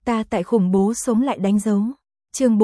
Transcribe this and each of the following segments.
Ta tại khủng bố sống lại đánh dấu. Chương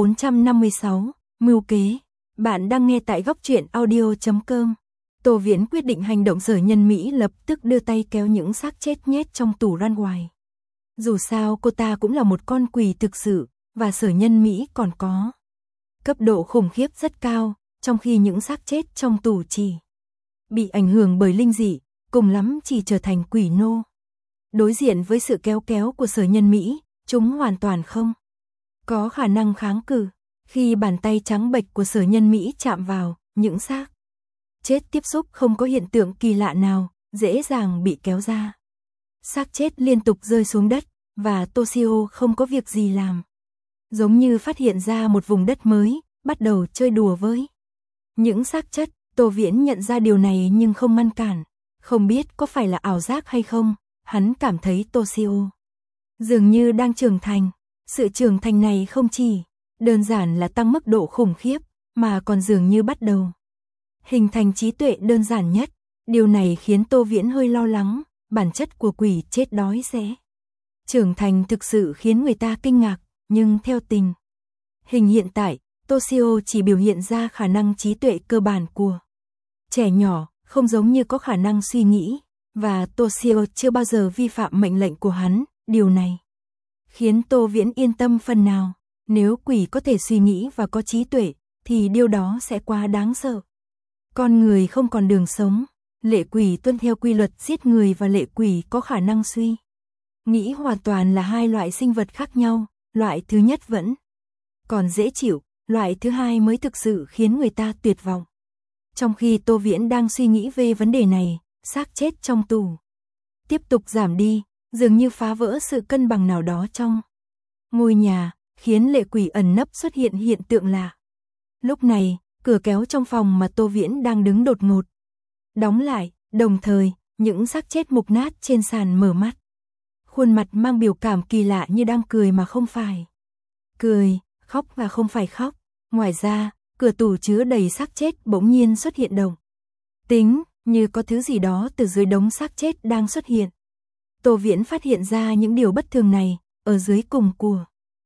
456, mưu kế. Bạn đang nghe tại góc truyện audio.com. Tô Viễn quyết định hành động, Sở Nhân Mỹ lập tức đưa tay kéo những xác chết nhét trong tủ ra ngoài. Dù sao cô ta cũng là một con quỷ thực sự, và Sở Nhân Mỹ còn có cấp độ khủng khiếp rất cao, trong khi những xác chết trong tủ chỉ bị ảnh hưởng bởi linh dị, cùng lắm chỉ trở thành quỷ nô. Đối diện với sự kéo của Sở Nhân Mỹ, chúng hoàn toàn không có khả năng kháng cự. Khi bàn tay trắng bệch của Sở Nhân Mỹ chạm vào, những xác chết tiếp xúc không có hiện tượng kỳ lạ nào, dễ dàng bị kéo ra. Xác chết liên tục rơi xuống đất, và Toshio không có việc gì làm. Giống như phát hiện ra một vùng đất mới, bắt đầu chơi đùa với những xác chết. Tô Viễn nhận ra điều này nhưng không ngăn cản. Không biết có phải là ảo giác hay không, hắn cảm thấy Toshio dường như đang trưởng thành. Sự trưởng thành này không chỉ đơn giản là tăng mức độ khủng khiếp, mà còn dường như bắt đầu hình thành trí tuệ đơn giản nhất. Điều này khiến Tô Viễn hơi lo lắng, bản chất của quỷ chết đói sẽ trưởng thành thực sự khiến người ta kinh ngạc, nhưng theo tình hình hiện tại, Toshio chỉ biểu hiện ra khả năng trí tuệ cơ bản của trẻ nhỏ, không giống như có khả năng suy nghĩ, và Toshio chưa bao giờ vi phạm mệnh lệnh của hắn. Điều này khiến Tô Viễn yên tâm phần nào. Nếu quỷ có thể suy nghĩ và có trí tuệ, thì điều đó sẽ quá đáng sợ. Con người không còn đường sống. Lệ quỷ tuân theo quy luật giết người và lệ quỷ có khả năng suy nghĩ hoàn toàn là hai loại sinh vật khác nhau. Loại thứ nhất vẫn còn dễ chịu, loại thứ hai mới thực sự khiến người ta tuyệt vọng. Trong khi Tô Viễn đang suy nghĩ về vấn đề này, xác chết trong tủ tiếp tục giảm đi, dường như phá vỡ sự cân bằng nào đó trong ngôi nhà, khiến lệ quỷ ẩn nấp xuất hiện hiện tượng lạ. Lúc này, cửa kéo trong phòng mà Tô Viễn đang đứng đột ngột đóng lại, đồng thời, những xác chết mục nát trên sàn mở mắt. Khuôn mặt mang biểu cảm kỳ lạ như đang cười mà không phải cười, khóc và không phải khóc. Ngoài ra, cửa tủ chứa đầy xác chết bỗng nhiên xuất hiện động tĩnh, như có thứ gì đó từ dưới đống xác chết đang xuất hiện. Tô Viễn phát hiện ra những điều bất thường này, ở dưới cùng của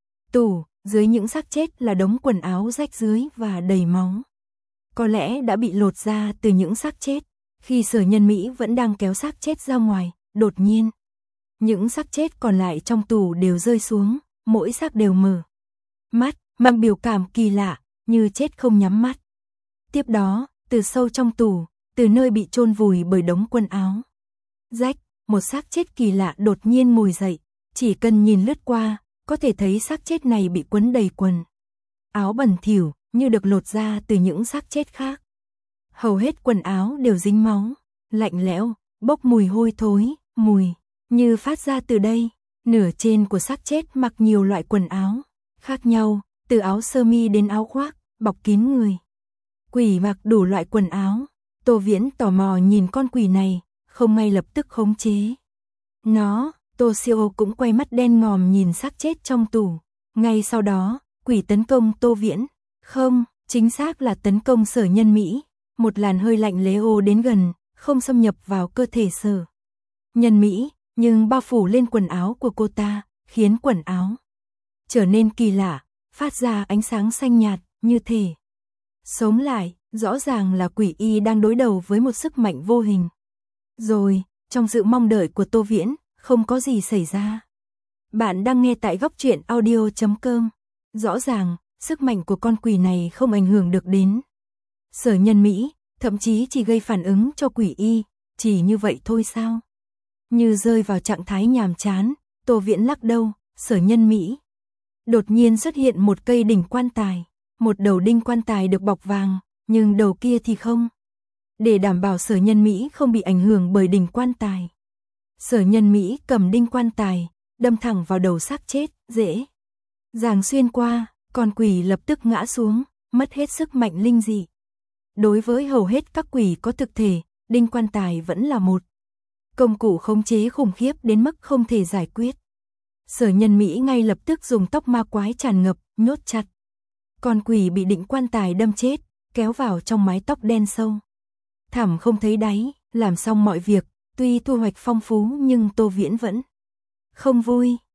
tủ, dưới những xác chết là đống quần áo rách rưới và đầy máu. Có lẽ đã bị lột ra từ những xác chết. Khi Sở Nhân Mỹ vẫn đang kéo xác chết ra ngoài, đột nhiên, những xác chết còn lại trong tủ đều rơi xuống, mỗi xác đều mở mắt, mang biểu cảm kỳ lạ, như chết không nhắm mắt. Tiếp đó, từ sâu trong tủ, từ nơi bị chôn vùi bởi đống quần áo rách, một xác chết kỳ lạ đột nhiên ngồi dậy. Chỉ cần nhìn lướt qua, có thể thấy xác chết này bị quấn đầy quần áo bẩn thỉu, như được lột ra từ những xác chết khác. Hầu hết quần áo đều dính máu, lạnh lẽo, bốc mùi hôi thối, mùi như phát ra từ đây. Nửa trên của xác chết mặc nhiều loại quần áo khác nhau, từ áo sơ mi đến áo khoác, bọc kín người. Quỷ mặc đủ loại quần áo. Tô Viễn tò mò nhìn con quỷ này, không ngay lập tức khống chế nó. Toshio cũng quay mắt đen ngòm nhìn xác chết trong tủ. Ngay sau đó, quỷ tấn công Tô Viễn. Không, chính xác là tấn công Sở Nhân Mỹ. Một làn hơi lạnh lẽo đến gần, không xâm nhập vào cơ thể Sở Nhân Mỹ, nhưng bao phủ lên quần áo của cô ta, khiến quần áo trở nên kỳ lạ, phát ra ánh sáng xanh nhạt, như thể sống lại. Rõ ràng là quỷ y đang đối đầu với một sức mạnh vô hình. Rồi, trong sự mong đợi của Tô Viễn, không có gì xảy ra. Bạn đang nghe tại góc truyện audio.com. Rõ ràng, sức mạnh của con quỷ này không ảnh hưởng được đến Sở Nhân Mỹ, thậm chí chỉ gây phản ứng cho quỷ y. Chỉ như vậy thôi sao? Như rơi vào trạng thái nhàm chán, Tô Viễn lắc đầu. Sở Nhân Mỹ đột nhiên xuất hiện một cây đỉnh quan tài. Một đầu đinh quan tài được bọc vàng, nhưng đầu kia thì không. Để đảm bảo Sở Nhân Mỹ không bị ảnh hưởng bởi đỉnh quan tài, Sở Nhân Mỹ cầm đinh quan tài, đâm thẳng vào đầu xác chết, dễ dàng xuyên qua. Con quỷ lập tức ngã xuống, mất hết sức mạnh linh dị. Đối với hầu hết các quỷ có thực thể, đinh quan tài vẫn là một công cụ khống chế khủng khiếp đến mức không thể giải quyết. Sở Nhân Mỹ ngay lập tức dùng tóc ma quái tràn ngập, nhốt chặt con quỷ bị đinh quan tài đâm chết, kéo vào trong mái tóc đen sâu thẳm không thấy đáy. Làm xong mọi việc, tuy thu hoạch phong phú nhưng Tô Viễn vẫn không vui,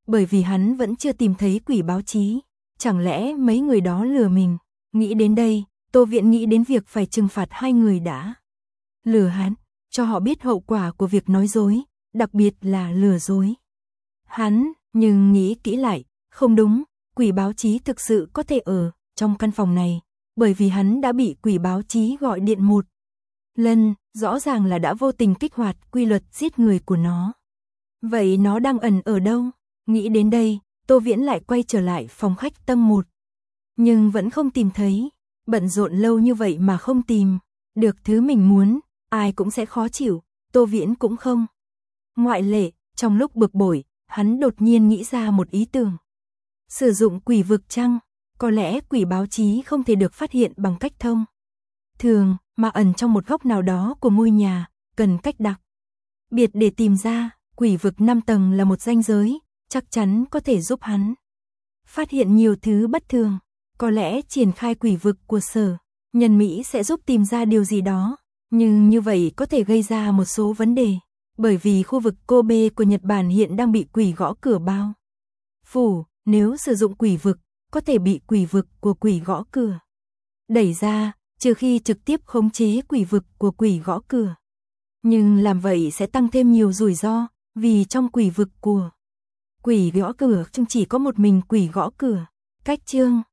bởi vì hắn vẫn chưa tìm thấy quỷ báo chí. Chẳng lẽ mấy người đó lừa mình? Nghĩ đến đây, Tô Viễn nghĩ đến việc phải trừng phạt hai người đã lừa hắn, cho họ biết hậu quả của việc nói dối, đặc biệt là lừa dối. Hắn, nhưng nghĩ kỹ lại, không đúng, quỷ báo chí thực sự có thể ở trong căn phòng này, bởi vì hắn đã bị quỷ báo chí gọi điện một lần, rõ ràng là đã vô tình kích hoạt quy luật giết người của nó. Vậy nó đang ẩn ở đâu? Nghĩ đến đây, Tô Viễn lại quay trở lại phòng khách tầng 1. Nhưng vẫn không tìm thấy, bận rộn lâu như vậy mà không tìm được thứ mình muốn, ai cũng sẽ khó chịu, Tô Viễn cũng không ngoại lệ. Trong lúc bực bội, hắn đột nhiên nghĩ ra một ý tưởng. Sử dụng quỷ vực chăng? Có lẽ quỷ báo chí không thể được phát hiện bằng cách thông thường, mà ẩn trong một góc nào đó của ngôi nhà, cần cách đặc biệt để tìm ra. Quỷ vực 5 tầng là một ranh giới, chắc chắn có thể giúp hắn phát hiện nhiều thứ bất thường. Có lẽ triển khai quỷ vực của Sở Nhân Mỹ sẽ giúp tìm ra điều gì đó, nhưng như vậy có thể gây ra một số vấn đề, bởi vì khu vực Kobe của Nhật Bản hiện đang bị quỷ gõ cửa bao phủ, nếu sử dụng quỷ vực, có thể bị quỷ vực của quỷ gõ cửa đẩy ra, trừ khi trực tiếp khống chế quỷ vực của quỷ gõ cửa. Nhưng làm vậy sẽ tăng thêm nhiều rủi ro, vì trong quỷ vực của quỷ gõ cửa chỉ có một mình quỷ gõ cửa. Cách chương